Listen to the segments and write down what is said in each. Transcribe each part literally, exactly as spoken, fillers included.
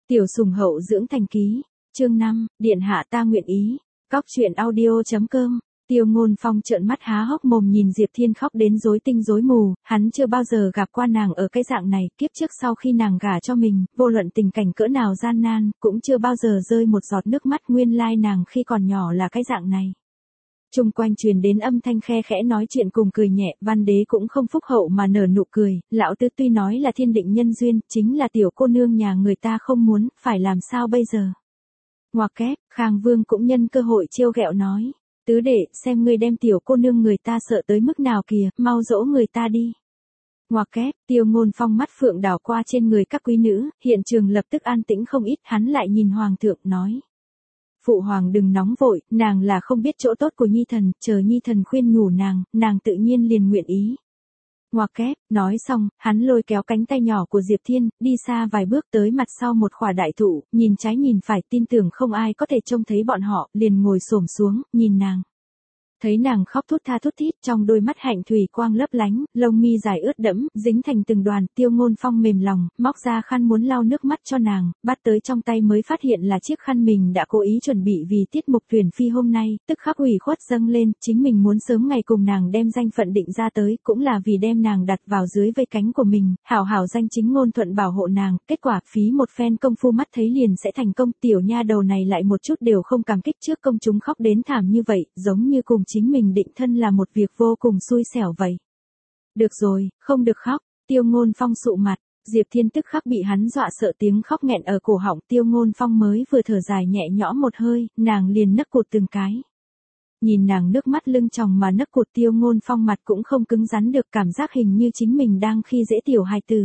Tiểu sùng hậu dưỡng thành ký, chương năm, điện hạ ta nguyện ý, cóc truyện audio.com. Tiêu Ngôn Phong trợn mắt há hốc mồm nhìn Diệp Thiên khóc đến rối tinh rối mù, hắn chưa bao giờ gặp qua nàng ở cái dạng này, kiếp trước sau khi nàng gả cho mình, vô luận tình cảnh cỡ nào gian nan, cũng chưa bao giờ rơi một giọt nước mắt, nguyên lai nàng khi còn nhỏ là cái dạng này. Trung quanh truyền đến âm thanh khe khẽ nói chuyện cùng cười nhẹ, Văn Đế cũng không phúc hậu mà nở nụ cười, lão tứ tuy nói là thiên định nhân duyên, chính là tiểu cô nương nhà người ta không muốn, phải làm sao bây giờ? Ngoặc kép, Khang Vương cũng nhân cơ hội trêu ghẹo nói, tứ đệ, xem ngươi đem tiểu cô nương người ta sợ tới mức nào kìa, mau dỗ người ta đi. Ngoặc kép, Tiêu Ngôn Phong mắt phượng đảo qua trên người các quý nữ, hiện trường lập tức an tĩnh không ít, hắn lại nhìn hoàng thượng nói. Phụ hoàng đừng nóng vội, nàng là không biết chỗ tốt của nhi thần, chờ nhi thần khuyên nhủ nàng, nàng tự nhiên liền nguyện ý. Ngoặc kép, nói xong, hắn lôi kéo cánh tay nhỏ của Diệp Thiên, đi xa vài bước tới mặt sau một khỏa đại thụ, nhìn trái nhìn phải, tin tưởng không ai có thể trông thấy bọn họ, liền ngồi xổm xuống, nhìn nàng. Thấy nàng khóc thút tha thút thít, trong đôi mắt hạnh thủy quang lấp lánh, lông mi dài ướt đẫm, dính thành từng đoàn, Tiêu Ngôn Phong mềm lòng, móc ra khăn muốn lau nước mắt cho nàng, bắt tới trong tay mới phát hiện là chiếc khăn mình đã cố ý chuẩn bị vì tiết mục tuyển phi hôm nay, tức khắc ủy khuất dâng lên, chính mình muốn sớm ngày cùng nàng đem danh phận định ra tới, cũng là vì đem nàng đặt vào dưới vây cánh của mình, hảo hảo danh chính ngôn thuận bảo hộ nàng, kết quả phí một phen công phu mắt thấy liền sẽ thành công, tiểu nha đầu này lại một chút đều không cảm kích trước công chúng khóc đến thảm như vậy, giống như cùng chính mình định thân là một việc vô cùng xui xẻo vậy. Được rồi, không được khóc, Tiêu Ngôn Phong sụ mặt, Diệp Thiên tức khắc bị hắn dọa sợ tiếng khóc nghẹn ở cổ họng, Tiêu Ngôn Phong mới vừa thở dài nhẹ nhõm một hơi, nàng liền nấc cụt từng cái. Nhìn nàng nước mắt lưng tròng mà nấc cụt, Tiêu Ngôn Phong mặt cũng không cứng rắn được, cảm giác hình như chính mình đang khi dễ tiểu hài tử.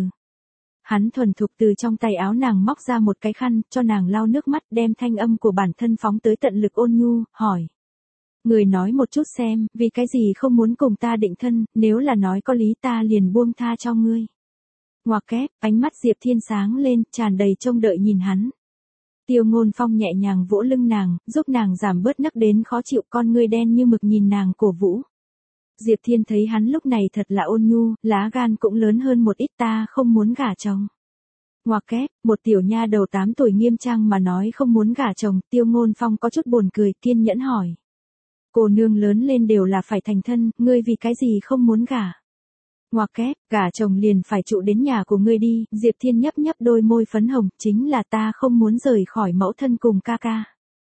Hắn thuần thục từ trong tay áo nàng móc ra một cái khăn, cho nàng lau nước mắt, đem thanh âm của bản thân phóng tới tận lực ôn nhu, hỏi. Người nói một chút xem, vì cái gì không muốn cùng ta định thân, nếu là nói có lý ta liền buông tha cho ngươi. Ngoặc kép, ánh mắt Diệp Thiên sáng lên, tràn đầy trông đợi nhìn hắn. Tiêu Ngôn Phong nhẹ nhàng vỗ lưng nàng, giúp nàng giảm bớt nấc đến khó chịu, con ngươi đen như mực nhìn nàng cổ vũ. Diệp Thiên thấy hắn lúc này thật là ôn nhu, lá gan cũng lớn hơn một ít, ta không muốn gả chồng. Ngoặc kép, một tiểu nha đầu tám tuổi nghiêm trang mà nói không muốn gả chồng, Tiêu Ngôn Phong có chút buồn cười, kiên nhẫn hỏi. Cô nương lớn lên đều là phải thành thân, ngươi vì cái gì không muốn gả? Ngoặc kép, gả chồng liền phải trụ đến nhà của ngươi đi, Diệp Thiên nhấp nhấp đôi môi phấn hồng, chính là ta không muốn rời khỏi mẫu thân cùng ca ca.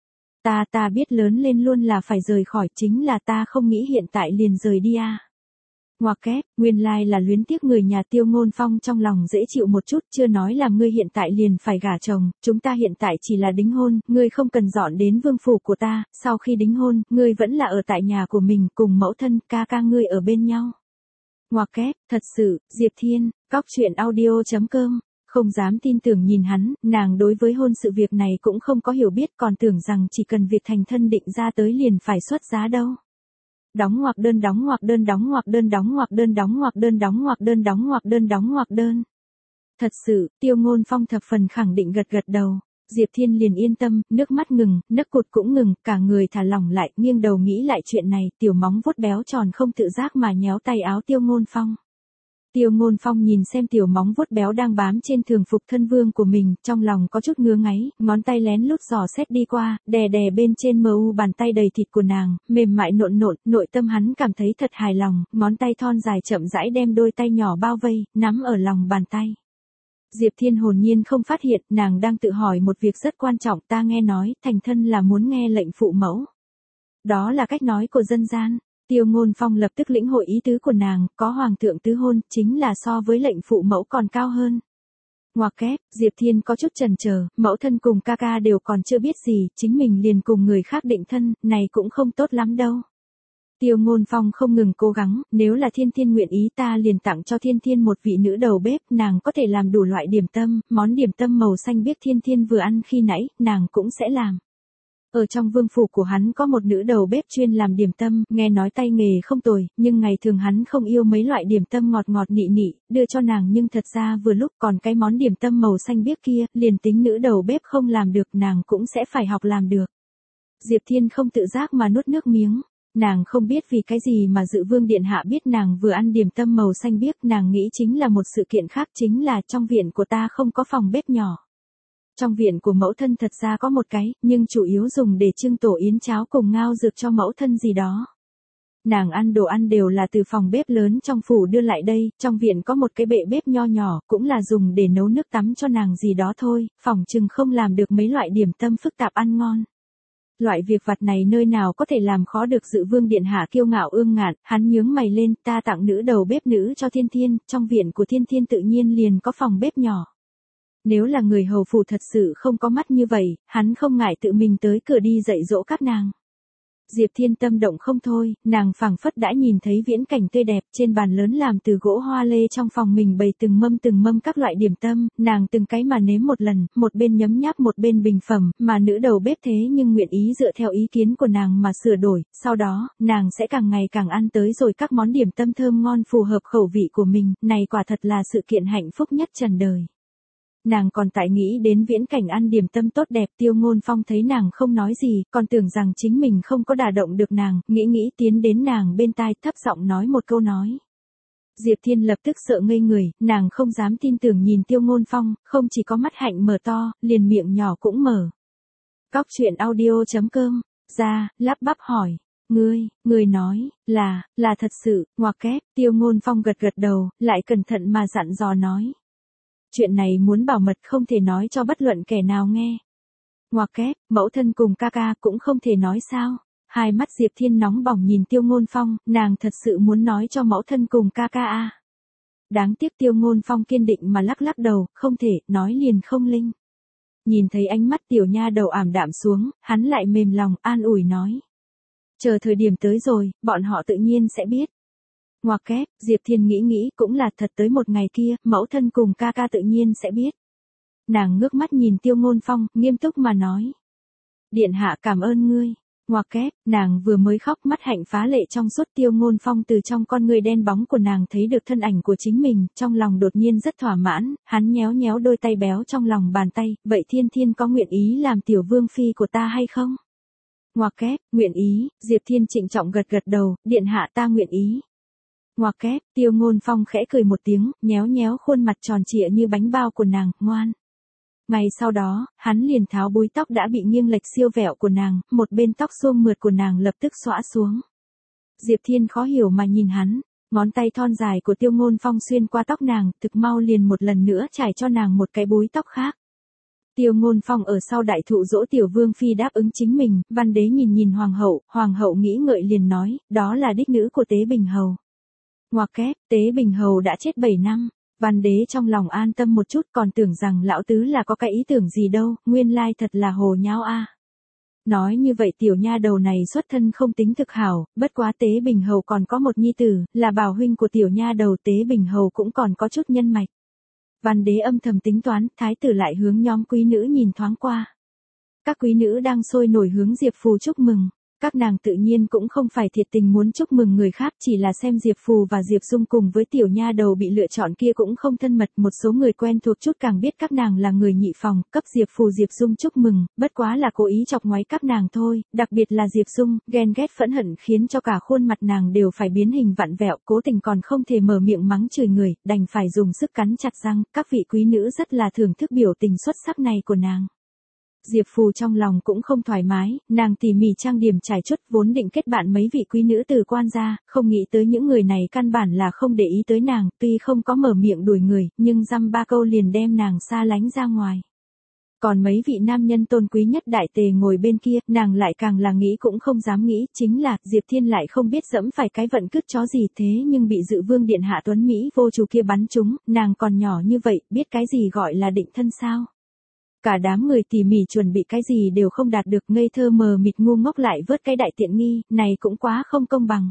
Ta ta biết lớn lên luôn là phải rời khỏi, chính là ta không nghĩ hiện tại liền rời đi à. Ngoặc kép, nguyên lai là luyến tiếc người nhà. Tiêu Ngôn Phong trong lòng dễ chịu một chút, chưa nói là ngươi hiện tại liền phải gả chồng, chúng ta hiện tại chỉ là đính hôn, ngươi không cần dọn đến vương phủ của ta, sau khi đính hôn, ngươi vẫn là ở tại nhà của mình, cùng mẫu thân, ca ca ngươi ở bên nhau. Ngoặc kép, thật sự, Diệp Thiên, cóc truyện audio.com, không dám tin tưởng nhìn hắn, nàng đối với hôn sự việc này cũng không có hiểu biết, còn tưởng rằng chỉ cần việc thành thân định ra tới liền phải xuất giá đâu. Đóng ngoặc đơn đóng ngoặc đơn đóng ngoặc đơn đóng ngoặc đơn đóng ngoặc đơn đóng ngoặc đơn đóng ngoặc đơn đóng ngoặc đơn. Thật sự, Tiêu Ngôn Phong thập phần khẳng định gật gật đầu. Diệp Thiên liền yên tâm, nước mắt ngừng, nấc cụt cũng ngừng, cả người thả lỏng lại, nghiêng đầu nghĩ lại chuyện này, tiểu móng vuốt béo tròn không tự giác mà nhéo tay áo Tiêu Ngôn Phong. Tiêu Ngôn Phong nhìn xem tiểu móng vuốt béo đang bám trên thường phục thân vương của mình, trong lòng có chút ngứa ngáy, ngón tay lén lút dò xét đi qua, đè đè bên trên mờ u bàn tay đầy thịt của nàng, mềm mại nộn nộn, nội tâm hắn cảm thấy thật hài lòng, ngón tay thon dài chậm rãi đem đôi tay nhỏ bao vây, nắm ở lòng bàn tay. Diệp Thiên hồn nhiên không phát hiện, nàng đang tự hỏi một việc rất quan trọng, ta nghe nói, thành thân là muốn nghe lệnh phụ mẫu. Đó là cách nói của dân gian. Tiêu Ngôn Phong lập tức lĩnh hội ý tứ của nàng, có hoàng thượng tứ hôn, chính là so với lệnh phụ mẫu còn cao hơn. Ngoặc kép, Diệp Thiên có chút chần chờ, mẫu thân cùng ca ca đều còn chưa biết gì, chính mình liền cùng người khác định thân, này cũng không tốt lắm đâu. Tiêu Ngôn Phong không ngừng cố gắng, nếu là Thiên Thiên nguyện ý ta liền tặng cho Thiên Thiên một vị nữ đầu bếp, nàng có thể làm đủ loại điểm tâm, món điểm tâm màu xanh biếc Thiên Thiên vừa ăn khi nãy, nàng cũng sẽ làm. Ở trong vương phủ của hắn có một nữ đầu bếp chuyên làm điểm tâm, nghe nói tay nghề không tồi, nhưng ngày thường hắn không yêu mấy loại điểm tâm ngọt ngọt nị nị, đưa cho nàng nhưng thật ra vừa lúc còn cái món điểm tâm màu xanh biếc kia, liền tính nữ đầu bếp không làm được nàng cũng sẽ phải học làm được. Diệp Thiên không tự giác mà nuốt nước miếng. Nàng không biết vì cái gì mà Dự Vương điện hạ biết nàng vừa ăn điểm tâm màu xanh biếc, nàng nghĩ chính là một sự kiện khác, chính là trong viện của ta không có phòng bếp nhỏ. Trong viện của mẫu thân thật ra có một cái, nhưng chủ yếu dùng để trưng tổ yến cháo cùng ngao dược cho mẫu thân gì đó. Nàng ăn đồ ăn đều là từ phòng bếp lớn trong phủ đưa lại đây, trong viện có một cái bệ bếp nho nhỏ, cũng là dùng để nấu nước tắm cho nàng gì đó thôi, phòng chừng không làm được mấy loại điểm tâm phức tạp ăn ngon. Loại việc vặt này nơi nào có thể làm khó được Dự Vương điện hạ kiêu ngạo ương ngạn, hắn nhướng mày lên, ta tặng nữ đầu bếp nữ cho Thiên Thiên, trong viện của Thiên Thiên tự nhiên liền có phòng bếp nhỏ. Nếu là người hầu phủ thật sự không có mắt như vậy, hắn không ngại tự mình tới cửa đi dạy dỗ các nàng. Diệp Thiên tâm động không thôi, nàng phảng phất đã nhìn thấy viễn cảnh tươi đẹp, trên bàn lớn làm từ gỗ hoa lê trong phòng mình bày từng mâm từng mâm các loại điểm tâm, nàng từng cái mà nếm một lần, một bên nhấm nháp một bên bình phẩm, mà nữ đầu bếp thế nhưng nguyện ý dựa theo ý kiến của nàng mà sửa đổi, sau đó, nàng sẽ càng ngày càng ăn tới rồi các món điểm tâm thơm ngon phù hợp khẩu vị của mình, này quả thật là sự kiện hạnh phúc nhất trần đời. Nàng còn tại nghĩ đến viễn cảnh ăn điểm tâm tốt đẹp, Tiêu Ngôn Phong thấy nàng không nói gì, còn tưởng rằng chính mình không có đả động được nàng, nghĩ nghĩ tiến đến nàng bên tai thấp giọng nói một câu nói. Diệp Thiên lập tức sợ ngây người, nàng không dám tin tưởng nhìn Tiêu Ngôn Phong, không chỉ có mắt hạnh mở to, liền miệng nhỏ cũng mở. Cóc truyện audio chấm com, ra, lắp bắp hỏi. Ngươi, ngươi nói, là, là thật sự, ngoặc kép, Tiêu Ngôn Phong gật gật đầu, lại cẩn thận mà dặn dò nói. Chuyện này muốn bảo mật không thể nói cho bất luận kẻ nào nghe. Ngoặc kép, mẫu thân cùng ca ca cũng không thể nói sao. Hai mắt Diệp Thiên nóng bỏng nhìn Tiêu Ngôn Phong, nàng thật sự muốn nói cho mẫu thân cùng ca ca à. Đáng tiếc Tiêu Ngôn Phong kiên định mà lắc lắc đầu, không thể, nói liền không linh. Nhìn thấy ánh mắt tiểu nha đầu ảm đạm xuống, hắn lại mềm lòng, an ủi nói. Chờ thời điểm tới rồi, bọn họ tự nhiên sẽ biết. Ngoặc kép, Diệp Thiên nghĩ nghĩ cũng là thật tới một ngày kia, mẫu thân cùng ca ca tự nhiên sẽ biết. Nàng ngước mắt nhìn Tiêu Ngôn Phong, nghiêm túc mà nói. Điện hạ cảm ơn ngươi. Ngoặc kép, nàng vừa mới khóc mắt hạnh phá lệ trong suốt. Tiêu Ngôn Phong từ trong con người đen bóng của nàng thấy được thân ảnh của chính mình, trong lòng đột nhiên rất thỏa mãn, hắn nhéo nhéo đôi tay béo trong lòng bàn tay, vậy Thiên Thiên có nguyện ý làm tiểu vương phi của ta hay không? Ngoặc kép, nguyện ý, Diệp Thiên trịnh trọng gật gật đầu, điện hạ ta nguyện ý. Ngoặc kép, Tiêu Ngôn Phong khẽ cười một tiếng, nhéo nhéo khuôn mặt tròn trịa như bánh bao của nàng, ngoan. Ngày sau đó, hắn liền tháo búi tóc đã bị nghiêng lệch siêu vẹo của nàng, một bên tóc xuông mượt của nàng lập tức xõa xuống. Diệp Thiên khó hiểu mà nhìn hắn, ngón tay thon dài của Tiêu Ngôn Phong xuyên qua tóc nàng, thực mau liền một lần nữa trải cho nàng một cái búi tóc khác. Tiêu Ngôn Phong ở sau đại thụ dỗ tiểu vương phi đáp ứng chính mình, văn đế nhìn nhìn hoàng hậu, hoàng hậu nghĩ ngợi liền nói, đó là đích nữ của Tế Bình Hầu. Ngoặc kép, Tế Bình Hầu đã chết bảy năm, văn đế trong lòng an tâm một chút còn tưởng rằng lão tứ là có cái ý tưởng gì đâu, nguyên lai thật là hồ nháo a. Nói như vậy tiểu nha đầu này xuất thân không tính thực hảo, bất quá Tế Bình Hầu còn có một nhi tử, là bảo huynh của tiểu nha đầu Tế Bình Hầu cũng còn có chút nhân mạch. Văn đế âm thầm tính toán, thái tử lại hướng nhóm quý nữ nhìn thoáng qua. Các quý nữ đang sôi nổi hướng Diệp Phù chúc mừng. Các nàng tự nhiên cũng không phải thiệt tình muốn chúc mừng người khác, chỉ là xem Diệp Phù và Diệp Dung cùng với tiểu nha đầu bị lựa chọn kia cũng không thân mật, một số người quen thuộc chút càng biết các nàng là người nhị phòng, cấp Diệp Phù Diệp Dung chúc mừng, bất quá là cố ý chọc ngoáy các nàng thôi, đặc biệt là Diệp Dung, ghen ghét phẫn hận khiến cho cả khuôn mặt nàng đều phải biến hình vặn vẹo, cố tình còn không thể mở miệng mắng chửi người, đành phải dùng sức cắn chặt răng, các vị quý nữ rất là thưởng thức biểu tình xuất sắc này của nàng. Diệp Phù trong lòng cũng không thoải mái, nàng tỉ mỉ trang điểm trải chuốt vốn định kết bạn mấy vị quý nữ từ quan gia, không nghĩ tới những người này căn bản là không để ý tới nàng, tuy không có mở miệng đuổi người, nhưng dăm ba câu liền đem nàng xa lánh ra ngoài. Còn mấy vị nam nhân tôn quý nhất đại tề ngồi bên kia, nàng lại càng là nghĩ cũng không dám nghĩ, chính là, Diệp Thiên lại không biết dẫm phải cái vận cứt chó gì thế nhưng bị Dự Vương điện hạ Tuấn Mỹ vô chủ kia bắn trúng, nàng còn nhỏ như vậy, biết cái gì gọi là định thân sao? Cả đám người tỉ mỉ chuẩn bị cái gì đều không đạt được, ngây thơ mờ mịt ngu ngốc lại vớt cái đại tiện nghi, này cũng quá không công bằng.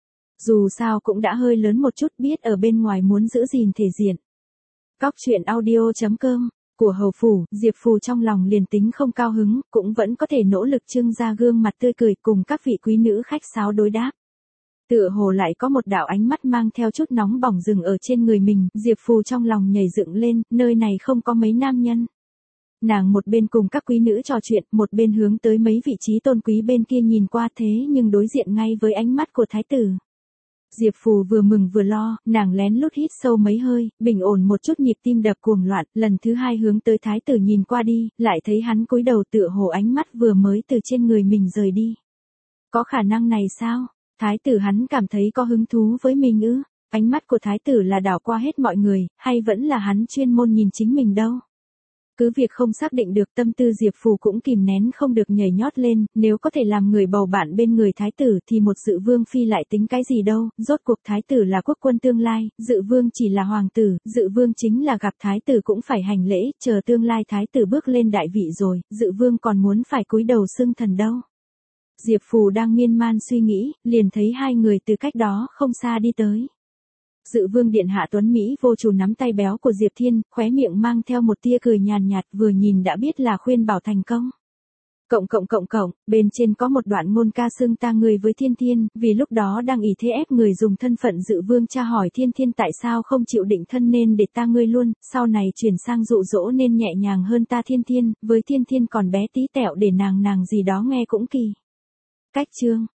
Dù sao cũng đã hơi lớn một chút, biết ở bên ngoài muốn giữ gìn thể diện. Cóc truyện audio chấm com, của hầu phủ, Diệp Phù trong lòng liền tính không cao hứng, cũng vẫn có thể nỗ lực trưng ra gương mặt tươi cười cùng các vị quý nữ khách sáo đối đáp. Tựa hồ lại có một đạo ánh mắt mang theo chút nóng bỏng dừng ở trên người mình, Diệp Phù trong lòng nhảy dựng lên, nơi này không có mấy nam nhân. Nàng một bên cùng các quý nữ trò chuyện, một bên hướng tới mấy vị trí tôn quý bên kia nhìn qua thế nhưng đối diện ngay với ánh mắt của thái tử. Diệp Phù vừa mừng vừa lo, nàng lén lút hít sâu mấy hơi, bình ổn một chút nhịp tim đập cuồng loạn, lần thứ hai hướng tới thái tử nhìn qua đi, lại thấy hắn cúi đầu tựa hồ ánh mắt vừa mới từ trên người mình rời đi. Có khả năng này sao? Thái tử hắn cảm thấy có hứng thú với mình ư? Ánh mắt của thái tử là đảo qua hết mọi người, hay vẫn là hắn chuyên môn nhìn chính mình đâu? Cứ việc không xác định được, tâm tư Diệp Phù cũng kìm nén không được nhảy nhót lên, nếu có thể làm người bầu bạn bên người thái tử thì một dự vương phi lại tính cái gì đâu, rốt cuộc thái tử là quốc quân tương lai, dự vương chỉ là hoàng tử, dự vương chính là gặp thái tử cũng phải hành lễ, chờ tương lai thái tử bước lên đại vị rồi, dự vương còn muốn phải cúi đầu xưng thần đâu. Diệp Phù đang miên man suy nghĩ, liền thấy hai người từ cách đó không xa đi tới. Dự vương điện hạ tuấn Mỹ vô chủ nắm tay béo của Diệp Thiên, khóe miệng mang theo một tia cười nhàn nhạt, vừa nhìn đã biết là khuyên bảo thành công. Cộng cộng cộng cộng, bên trên có một đoạn ngôn ca xưng ta người với Thiên Thiên, vì lúc đó đang ỷ thế ép người dùng thân phận dự vương tra hỏi Thiên Thiên tại sao không chịu định thân nên để ta ngươi luôn, sau này chuyển sang dụ dỗ nên nhẹ nhàng hơn ta Thiên Thiên, với Thiên Thiên còn bé tí tẹo để nàng nàng gì đó nghe cũng kỳ. Cách chương